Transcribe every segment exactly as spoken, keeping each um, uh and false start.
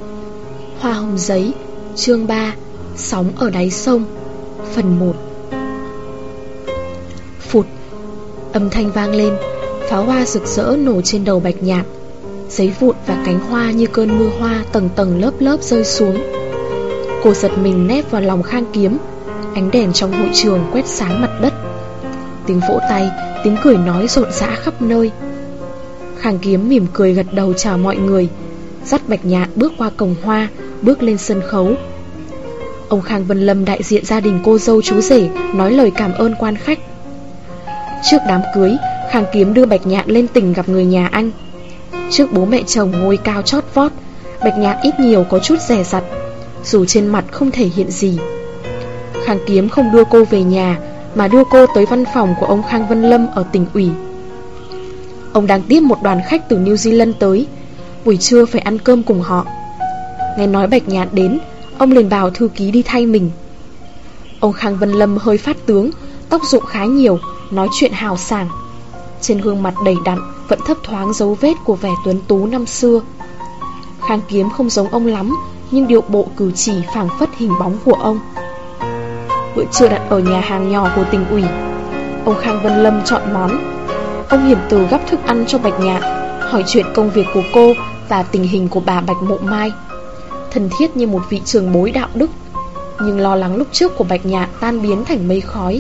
Hoa hồng giấy, chương ba, sóng ở đáy sông, phần một. Phụt, âm thanh vang lên, pháo hoa rực rỡ nổ trên đầu Bạch Nhạn. Giấy vụn và cánh hoa như cơn mưa hoa tầng tầng lớp lớp rơi xuống. Cô giật mình nép vào lòng Khang Kiếm. Ánh đèn trong hội trường quét sáng mặt đất. Tiếng vỗ tay, tiếng cười nói rộn rã khắp nơi. Khang Kiếm mỉm cười gật đầu chào mọi người, dắt Bạch Nhạn bước qua cổng hoa, bước lên sân khấu. Ông Khang Vân Lâm đại diện gia đình cô dâu chú rể nói lời cảm ơn quan khách. Trước đám cưới, Khang Kiếm đưa Bạch Nhạn lên tỉnh gặp người nhà anh. Trước bố mẹ chồng ngôi cao chót vót, Bạch Nhạn ít nhiều có chút dè dặt, dù trên mặt không thể hiện gì. Khang Kiếm không đưa cô về nhà, mà đưa cô tới văn phòng của ông Khang Vân Lâm ở tỉnh ủy. Ông đang tiếp một đoàn khách từ New Zealand tới, buổi trưa phải ăn cơm cùng họ. Nghe nói Bạch Nhạn đến, ông liền bảo thư ký đi thay mình. Ông Khang Vân Lâm hơi phát tướng, tóc rụng khá nhiều, nói chuyện hào sảng. Trên gương mặt đầy đặn vẫn thấp thoáng dấu vết của vẻ tuấn tú năm xưa. Khang Kiếm không giống ông lắm, nhưng điệu bộ cử chỉ phảng phất hình bóng của ông. Bữa trưa đặt ở nhà hàng nhỏ của tỉnh ủy. Ông Khang Vân Lâm chọn món. Ông hiền từ gắp thức ăn cho Bạch Nhạn, hỏi chuyện công việc của cô và tình hình của bà Bạch Mộ Mai, thân thiết như một vị trưởng bối đạo đức. Nhưng lo lắng lúc trước của Bạch Nhạn tan biến thành mây khói.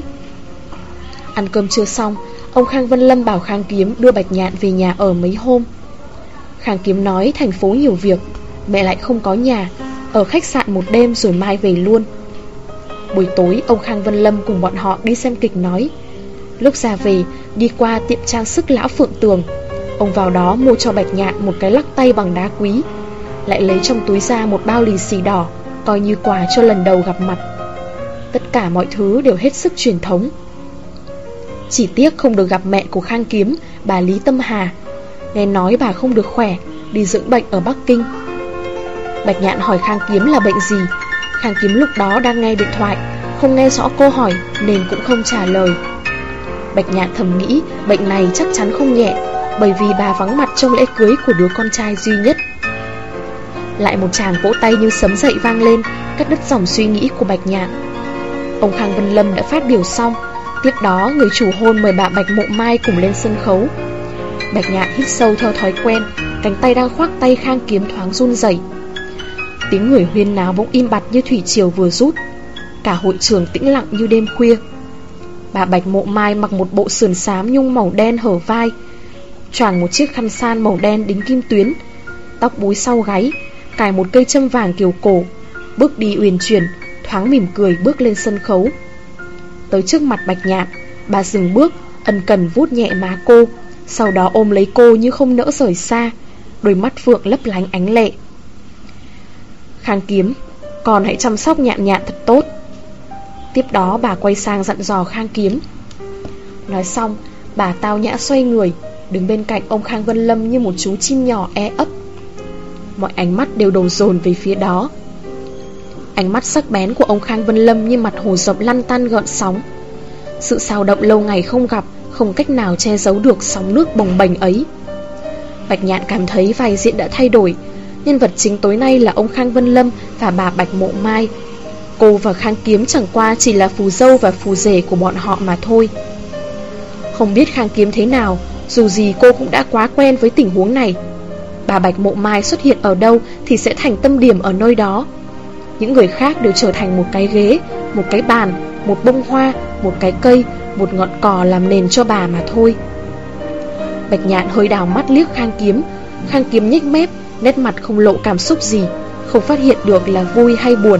Ăn cơm trưa xong, ông Khang Vân Lâm bảo Khang Kiếm đưa Bạch Nhạn về nhà ở mấy hôm. Khang Kiếm nói thành phố nhiều việc, mẹ lại không có nhà, ở khách sạn một đêm rồi mai về luôn. Buổi tối ông Khang Vân Lâm cùng bọn họ đi xem kịch nói. Lúc ra về, đi qua tiệm trang sức Lão Phượng Tường, ông vào đó mua cho Bạch Nhạn một cái lắc tay bằng đá quý, lại lấy trong túi ra một bao lì xì đỏ, coi như quà cho lần đầu gặp mặt. Tất cả mọi thứ đều hết sức truyền thống. Chỉ tiếc không được gặp mẹ của Khang Kiếm, bà Lý Tâm Hà. Nghe nói bà không được khỏe, đi dưỡng bệnh ở Bắc Kinh. Bạch Nhạn hỏi Khang Kiếm là bệnh gì. Khang Kiếm lúc đó đang nghe điện thoại, không nghe rõ cô hỏi nên cũng không trả lời. Bạch Nhạn thầm nghĩ bệnh này chắc chắn không nhẹ, bởi vì bà vắng mặt trong lễ cưới của đứa con trai duy nhất. Lại một tràng vỗ tay như sấm dậy vang lên, cắt đứt dòng suy nghĩ của Bạch Nhạn. Ông Khang Vân Lâm đã phát biểu xong. Tiếp đó người chủ hôn mời bà Bạch Mộ Mai cùng lên sân khấu. Bạch Nhạn hít sâu theo thói quen, cánh tay đang khoác tay Khang Kiếm thoáng run rẩy. Tiếng người huyên náo bỗng im bặt như thủy triều vừa rút. Cả hội trường tĩnh lặng như đêm khuya. Bà Bạch Mộ Mai mặc một bộ sườn xám nhung màu đen hở vai, choàng một chiếc khăn san màu đen đính kim tuyến, tóc búi sau gáy, cài một cây châm vàng kiều cổ, bước đi uyển chuyển, thoáng mỉm cười bước lên sân khấu. Tới trước mặt Bạch Nhạn, bà dừng bước, ân cần vuốt nhẹ má cô, sau đó ôm lấy cô như không nỡ rời xa, đôi mắt phượng lấp lánh ánh lệ. Khang Kiếm, con hãy chăm sóc Nhạn Nhạn thật tốt. Tiếp đó bà quay sang dặn dò Khang Kiếm. Nói xong, bà tao nhã xoay người, đứng bên cạnh ông Khang Vân Lâm như một chú chim nhỏ e ấp. Mọi ánh mắt đều đổ dồn về phía đó. Ánh mắt sắc bén của ông Khang Vân Lâm như mặt hồ dập lăn tăn gợn sóng. Sự xao động lâu ngày không gặp, không cách nào che giấu được sóng nước bồng bềnh ấy. Bạch Nhạn cảm thấy vai diễn đã thay đổi. Nhân vật chính tối nay là ông Khang Vân Lâm và bà Bạch Mộ Mai. Cô và Khang Kiếm chẳng qua chỉ là phù dâu và phù rể của bọn họ mà thôi. Không biết Khang Kiếm thế nào, dù gì cô cũng đã quá quen với tình huống này. Bà Bạch Mộ Mai xuất hiện ở đâu thì sẽ thành tâm điểm ở nơi đó. Những người khác đều trở thành một cái ghế, một cái bàn, một bông hoa, một cái cây, một ngọn cỏ làm nền cho bà mà thôi. Bạch Nhạn hơi đảo mắt liếc Khang Kiếm. Khang Kiếm nhếch mép, nét mặt không lộ cảm xúc gì, không phát hiện được là vui hay buồn.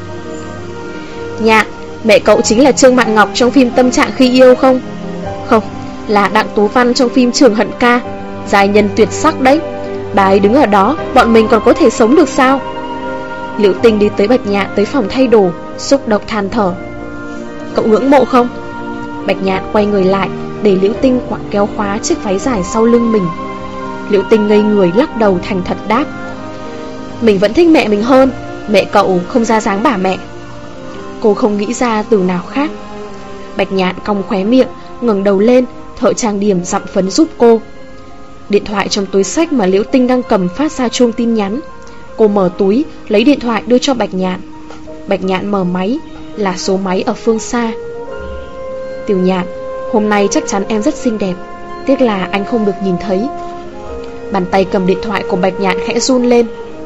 Nhạn, mẹ cậu chính là Trương Mạn Ngọc trong phim Tâm Trạng Khi Yêu không? Không, là Đặng Tú Văn trong phim Trường Hận Ca. Giai nhân tuyệt sắc đấy. Bà ấy đứng ở đó, bọn mình còn có thể sống được sao? Liễu Tinh đi tới Bạch Nhạn tới phòng thay đồ, xúc động than thở. Cậu ngưỡng mộ không? Bạch Nhạn quay người lại, để Liễu Tinh quẳng kéo khóa chiếc váy dài sau lưng mình. Liễu Tinh ngây người lắc đầu thành thật đáp. Mình vẫn thích mẹ mình hơn. Mẹ cậu không ra dáng bà mẹ. Cô không nghĩ ra từ nào khác. Bạch Nhạn cong khóe miệng, ngẩng đầu lên, thợ trang điểm dặm phấn giúp cô. Điện thoại trong túi xách mà Liễu Tinh đang cầm phát ra chuông tin nhắn. Cô mở túi, lấy điện thoại đưa cho Bạch Nhạn. Bạch Nhạn mở máy, là số máy ở phương xa. Tiểu Nhạn, hôm nay chắc chắn em rất xinh đẹp, tiếc là anh không được nhìn thấy. Bàn tay cầm điện thoại của Bạch Nhạn khẽ run lên.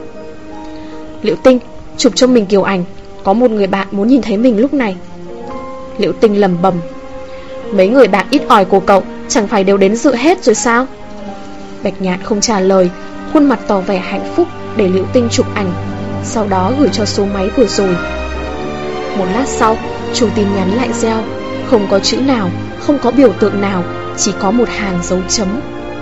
Liễu Tinh, chụp cho mình kiểu ảnh, có một người bạn muốn nhìn thấy mình lúc này. Liễu Tinh lẩm bẩm. Mấy người bạn ít ỏi của cậu chẳng phải đều đến dự hết rồi sao? Bạch Nhạn không trả lời, khuôn mặt tỏ vẻ hạnh phúc để Liễu Tinh chụp ảnh, sau đó gửi cho số máy vừa rồi. Một lát sau, chuông tin nhắn lại reo, không có chữ nào, không có biểu tượng nào, chỉ có một hàng dấu chấm.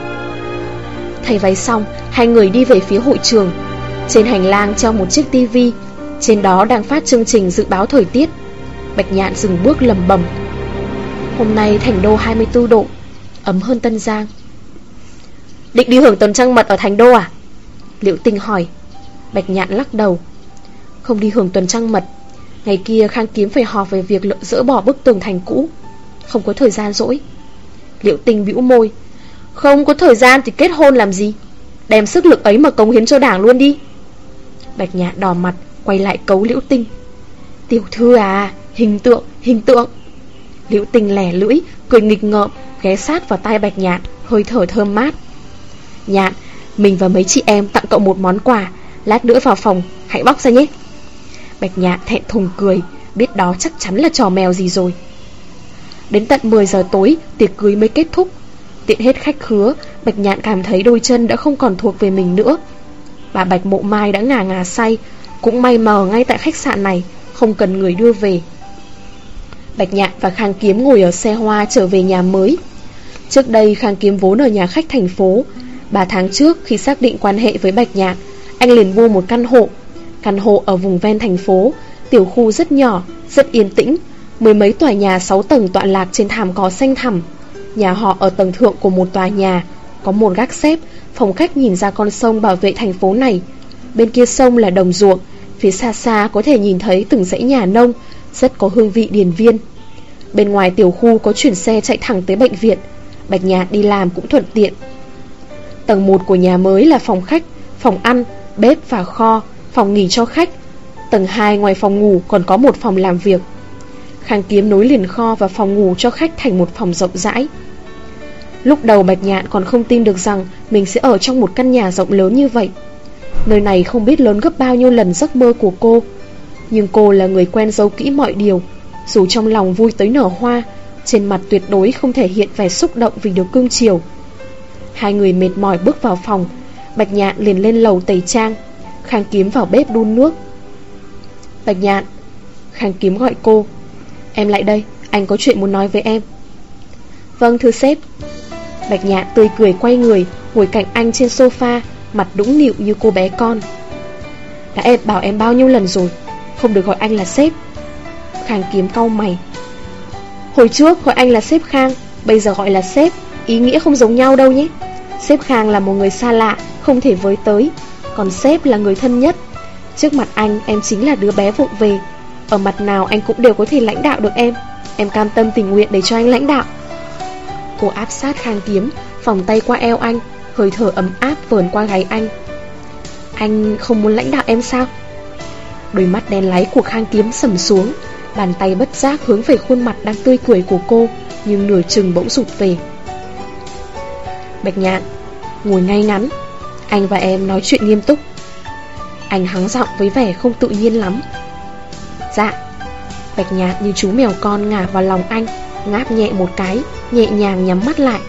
Thay váy xong, hai người đi về phía hội trường. Trên hành lang treo một chiếc tivi, trên đó đang phát chương trình dự báo thời tiết. Bạch Nhạn dừng bước lẩm bẩm. Hôm nay Thành Đô hai mươi tư độ, ấm hơn Tân Giang. Định đi hưởng tuần trăng mật ở Thành Đô à? Liễu Tinh hỏi. Bạch Nhạn lắc đầu. Không đi hưởng tuần trăng mật. Ngày kia Khang Kiếm phải họp về việc dỡ bỏ bức tường thành cũ, không có thời gian rỗi. Liễu Tinh bĩu môi. Không có thời gian thì kết hôn làm gì? Đem sức lực ấy mà cống hiến cho đảng luôn đi. Bạch Nhạn đỏ mặt, quay lại cấu Liễu Tinh. Tiểu thư à, hình tượng, hình tượng. Liễu Tinh lẻ lưỡi, cười nghịch ngợm, ghé sát vào tai Bạch Nhạn, hơi thở thơm mát. Nhạn, mình và mấy chị em tặng cậu một món quà, lát nữa vào phòng, hãy bóc ra nhé. Bạch Nhạn thẹn thùng cười, biết đó chắc chắn là trò mèo gì rồi. Đến tận mười giờ tối, tiệc cưới mới kết thúc. Tiện hết khách khứa, Bạch Nhạn cảm thấy đôi chân đã không còn thuộc về mình nữa. Bà Bạch Mộ Mai đã ngà ngà say, cũng may mờ ngay tại khách sạn này, không cần người đưa về. Bạch Nhạn và Khang Kiếm ngồi ở xe hoa trở về nhà mới. Trước đây Khang Kiếm vốn ở nhà khách thành phố. Ba tháng trước khi xác định quan hệ với Bạch Nhạn, anh liền mua một căn hộ. Căn hộ ở vùng ven thành phố, tiểu khu rất nhỏ, rất yên tĩnh, mười mấy tòa nhà sáu tầng tọa lạc trên thảm cỏ xanh thẳm. Nhà họ ở tầng thượng của một tòa nhà, có một gác xếp, phòng khách nhìn ra con sông bảo vệ thành phố này. Bên kia sông là đồng ruộng, phía xa xa có thể nhìn thấy từng dãy nhà nông, rất có hương vị điền viên. Bên ngoài tiểu khu có chuyển xe chạy thẳng tới bệnh viện, Bạch Nhạn đi làm cũng thuận tiện. Tầng một của nhà mới là phòng khách, phòng ăn, bếp và kho, phòng nghỉ cho khách. Tầng hai ngoài phòng ngủ còn có một phòng làm việc. Khang Kiếm nối liền kho và phòng ngủ cho khách thành một phòng rộng rãi. Lúc đầu Bạch Nhạn còn không tin được rằng mình sẽ ở trong một căn nhà rộng lớn như vậy. Nơi này không biết lớn gấp bao nhiêu lần giấc mơ của cô. Nhưng cô là người quen giấu kỹ mọi điều. Dù trong lòng vui tới nở hoa, trên mặt tuyệt đối không thể hiện vẻ xúc động vì được cưng chiều. Hai người mệt mỏi bước vào phòng. Bạch Nhạn liền lên lầu tẩy trang, Khang Kiếm vào bếp đun nước. Bạch Nhạn. Khang Kiếm gọi cô. Em lại đây, anh có chuyện muốn nói với em. Vâng thưa sếp. Bạch Nhạn tươi cười quay người, ngồi cạnh anh trên sofa, mặt đũng nịu như cô bé con. Đã em bảo em bao nhiêu lần rồi, không được gọi anh là sếp. Khang Kiếm cau mày. Hồi trước gọi anh là sếp Khang, bây giờ gọi là sếp, ý nghĩa không giống nhau đâu nhé. Sếp Khang là một người xa lạ, không thể với tới, còn sếp là người thân nhất. Trước mặt anh, em chính là đứa bé vụng về. Ở mặt nào anh cũng đều có thể lãnh đạo được em. Em cam tâm tình nguyện để cho anh lãnh đạo. Cô áp sát Khang Kiếm, vòng tay qua eo anh, hơi thở ấm áp vờn qua gáy anh. Anh không muốn lãnh đạo em sao? Đôi mắt đen láy của Khang Kiếm sầm xuống, bàn tay bất giác hướng về khuôn mặt đang tươi cười của cô, nhưng nửa chừng bỗng rụt về. Bạch Nhạn, ngồi ngay ngắn, anh và em nói chuyện nghiêm túc. Anh hắng giọng với vẻ không tự nhiên lắm. Dạ. Bạch Nhạn như chú mèo con ngả vào lòng anh, ngáp nhẹ một cái, nhẹ nhàng nhắm mắt lại.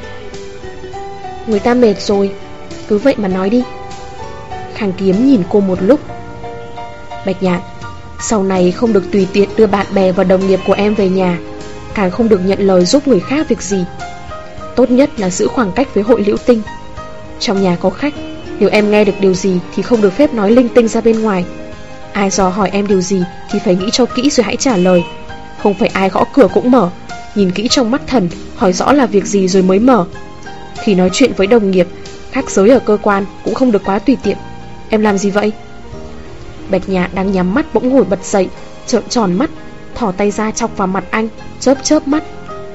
Người ta mệt rồi, cứ vậy mà nói đi. Khang Kiếm nhìn cô một lúc. Bạch Nhạn, sau này không được tùy tiện đưa bạn bè và đồng nghiệp của em về nhà, càng không được nhận lời giúp người khác việc gì. Tốt nhất là giữ khoảng cách với hội Liễu Tinh. Trong nhà có khách, nếu em nghe được điều gì thì không được phép nói linh tinh ra bên ngoài. Ai dò hỏi em điều gì thì phải nghĩ cho kỹ rồi hãy trả lời. Không phải ai gõ cửa cũng mở, nhìn kỹ trong mắt thần, hỏi rõ là việc gì rồi mới mở. Khi nói chuyện với đồng nghiệp, khác giới ở cơ quan cũng không được quá tùy tiện. Em làm gì vậy? Bạch Nhạn đang nhắm mắt bỗng ngồi bật dậy, trợn tròn mắt, thò tay ra chọc vào mặt anh, chớp chớp mắt.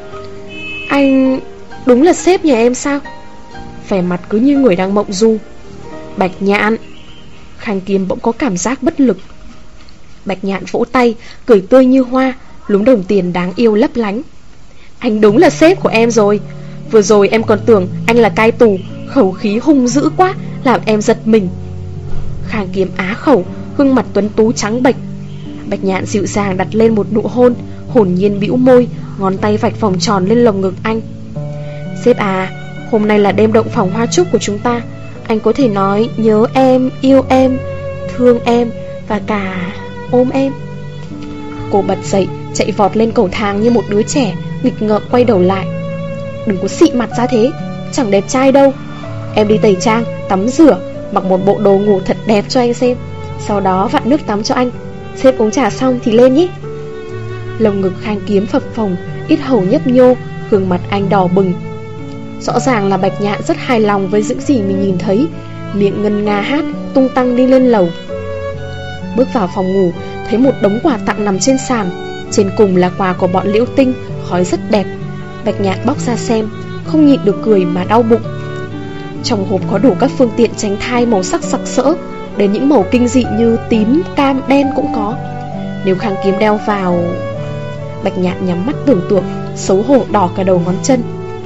Anh đúng là sếp nhà em sao? Vẻ mặt cứ như người đang mộng du. Bạch Nhạn. Khang Kiếm bỗng có cảm giác bất lực. Bạch Nhạn vỗ tay, cười tươi như hoa, lúm đồng tiền đáng yêu lấp lánh. Anh đúng là sếp của em rồi. Vừa rồi em còn tưởng anh là cai tù, khẩu khí hung dữ quá, làm em giật mình. Khang Kiếm á khẩu, gương mặt tuấn tú trắng bệch. Bạch Nhạn dịu dàng đặt lên một nụ hôn, hồn nhiên bĩu môi, ngón tay vạch vòng tròn lên lồng ngực anh. Sếp à, hôm nay là đêm động phòng hoa trúc của chúng ta. Anh có thể nói nhớ em, yêu em, thương em và cả ôm em. Cô bật dậy, chạy vọt lên cầu thang như một đứa trẻ, nghịch ngợm quay đầu lại. Đừng có xị mặt ra thế, chẳng đẹp trai đâu. Em đi tẩy trang, tắm rửa, mặc một bộ đồ ngủ thật đẹp cho anh xem. Sau đó vặn nước tắm cho anh. Sếp uống trà xong thì lên nhé. Lồng ngực Khang Kiếm phập phồng, ít hầu nhấp nhô, gương mặt anh đỏ bừng. Rõ ràng là Bạch Nhạn rất hài lòng với những gì mình nhìn thấy, miệng ngân nga hát, tung tăng đi lên lầu. Bước vào phòng ngủ, thấy một đống quà tặng nằm trên sàn. Trên cùng là quà của bọn Liễu Tinh, khói rất đẹp. Bạch Nhạn bóc ra xem, không nhịn được cười mà đau bụng. Trong hộp có đủ các phương tiện tránh thai màu sắc sặc sỡ, đến những màu kinh dị như tím, cam, đen cũng có. Nếu Khang Kiếm đeo vào... Bạch Nhạn nhắm mắt tưởng tượng, xấu hổ đỏ cả đầu ngón chân.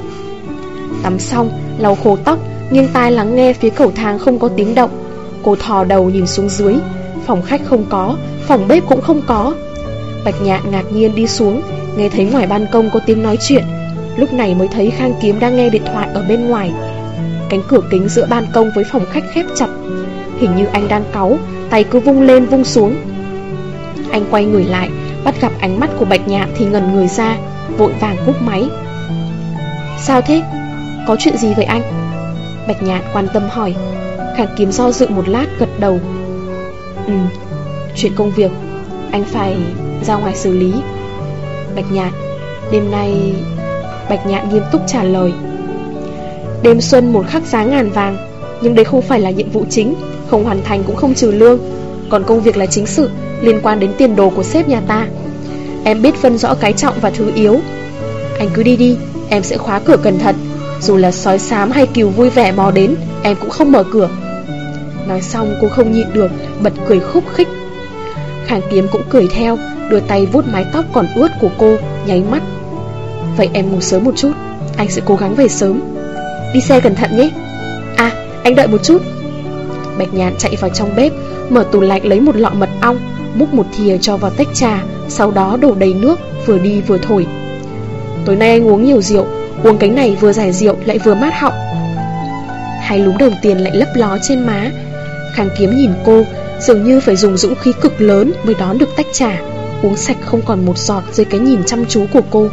Tắm xong, lau khô tóc, nghiêng tai lắng nghe phía cầu thang không có tiếng động. Cô thò đầu nhìn xuống dưới. Phòng khách không có, phòng bếp cũng không có. Bạch Nhạn ngạc nhiên đi xuống, nghe thấy ngoài ban công có tiếng nói chuyện. Lúc này mới thấy Khang Kiếm đang nghe điện thoại ở bên ngoài. Cánh cửa kính giữa ban công với phòng khách khép chặt. Hình như anh đang cáu, tay cứ vung lên vung xuống. Anh quay người lại, bắt gặp ánh mắt của Bạch Nhạn thì ngẩn người ra, vội vàng cúp máy. Sao thế? Có chuyện gì với anh? Bạch Nhạn quan tâm hỏi. Khang Kiếm do dự một lát gật đầu. Ừ, chuyện công việc, anh phải ra ngoài xử lý. Bạch Nhạn, đêm nay... Bạch Nhạn nghiêm túc trả lời. Đêm xuân một khắc giá ngàn vàng, nhưng đây không phải là nhiệm vụ chính, không hoàn thành cũng không trừ lương. Còn công việc là chính sự, liên quan đến tiền đồ của sếp nhà ta. Em biết phân rõ cái trọng và thứ yếu. Anh cứ đi đi, em sẽ khóa cửa cẩn thận. Dù là sói xám hay cừu vui vẻ mò đến, em cũng không mở cửa. Nói xong cô không nhịn được, bật cười khúc khích. Khang Kiếm cũng cười theo, đưa tay vuốt mái tóc còn ướt của cô, nháy mắt. Vậy em ngủ sớm một chút, anh sẽ cố gắng về sớm. Đi xe cẩn thận nhé. À, anh đợi một chút. Bạch Nhạn chạy vào trong bếp, mở tủ lạnh lấy một lọ mật ong, múc một thìa cho vào tách trà, sau đó đổ đầy nước, vừa đi vừa thổi. Tối nay anh uống nhiều rượu, uống cái này vừa giải rượu lại vừa mát họng. Hai lúm đồng tiền lại lấp ló trên má. Khang Kiếm nhìn cô, dường như phải dùng dũng khí cực lớn mới đón được tách trà, uống sạch không còn một giọt dưới cái nhìn chăm chú của cô.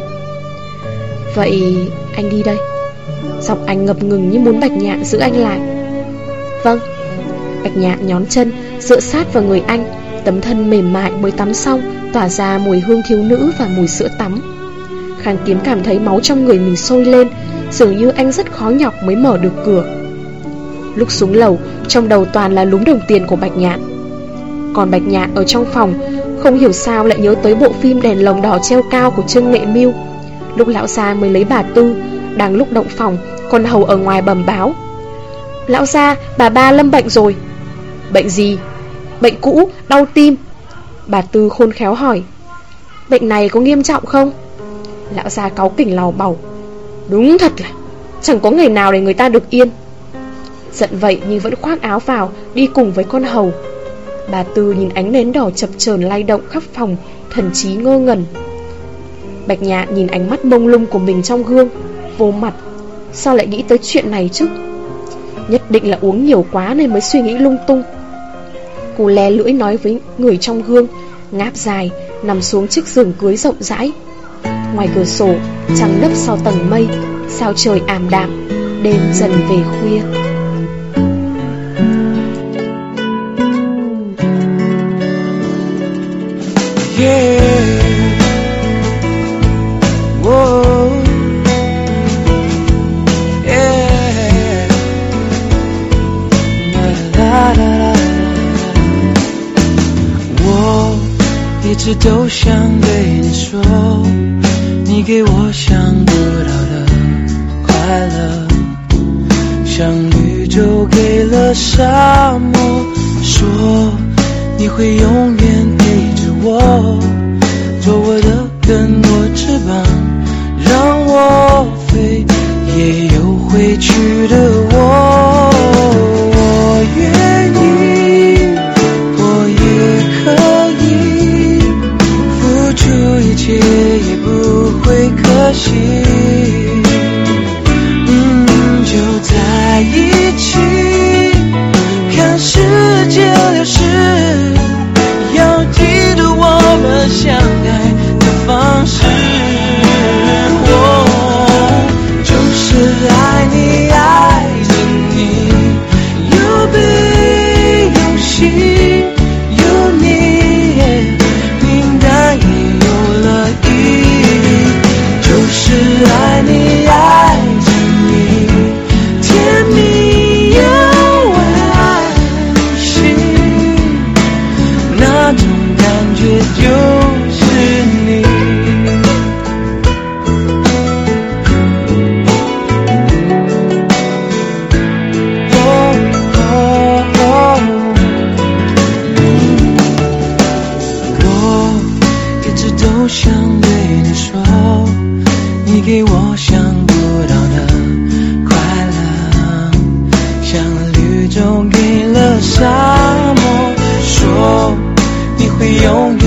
Vậy anh đi đây. Giọng anh ngập ngừng như muốn Bạch Nhạn giữ anh lại. Vâng. Bạch Nhạn nhón chân, dựa sát vào người anh, tấm thân mềm mại mới tắm xong, tỏa ra mùi hương thiếu nữ và mùi sữa tắm. Khang Kiếm cảm thấy máu trong người mình sôi lên, dường như anh rất khó nhọc mới mở được cửa. Lúc xuống lầu, trong đầu toàn là lúm đồng tiền của Bạch Nhạn. Còn Bạch Nhạn ở trong phòng, không hiểu sao lại nhớ tới bộ phim Đèn lồng đỏ treo cao của Trương Nghệ Mưu. Lúc lão gia mới lấy bà Tư, đang lúc động phòng, con hầu ở ngoài bẩm báo. Lão gia, bà ba lâm bệnh rồi. Bệnh gì? Bệnh cũ, đau tim. Bà Tư khôn khéo hỏi. Bệnh này có nghiêm trọng không? Lão gia cáu kỉnh lào bầu. Đúng thật là chẳng có ngày nào để người ta được yên. Giận vậy nhưng vẫn khoác áo vào, đi cùng với con hầu. Bà Tư nhìn ánh nến đỏ chập chờn lay động khắp phòng, thần trí ngơ ngẩn. Bạch Nhạn nhìn ánh mắt mông lung của mình trong gương, vô mặt. Sao lại nghĩ tới chuyện này chứ? Nhất định là uống nhiều quá nên mới suy nghĩ lung tung. Cô lè lưỡi nói với người trong gương, ngáp dài, nằm xuống chiếc giường cưới rộng rãi. Ngoài cửa sổ, trăng nấp sau tầng mây, sao trời ảm đạm, đêm dần về khuya. Yeah. Whoa. Yeah. La la la la. 我一直都想对你说，你给我想不到的快乐，像宇宙给了沙漠，说说你会永远陪着我，做我的根，我翅膀，让我飞，也有回去的我。我愿意，我也可以付出一切，也不会可惜。嗯，就在一起，看世界流逝，要记得我们相爱的方式。哦，就是爱你，爱着你，有悲有喜，有你，平淡也有了意义。就是爱你，爱着你，甜蜜又温馨，那种感觉就是你。都想对你说，你给我想不到的快乐，像绿洲给了沙漠，说你会永远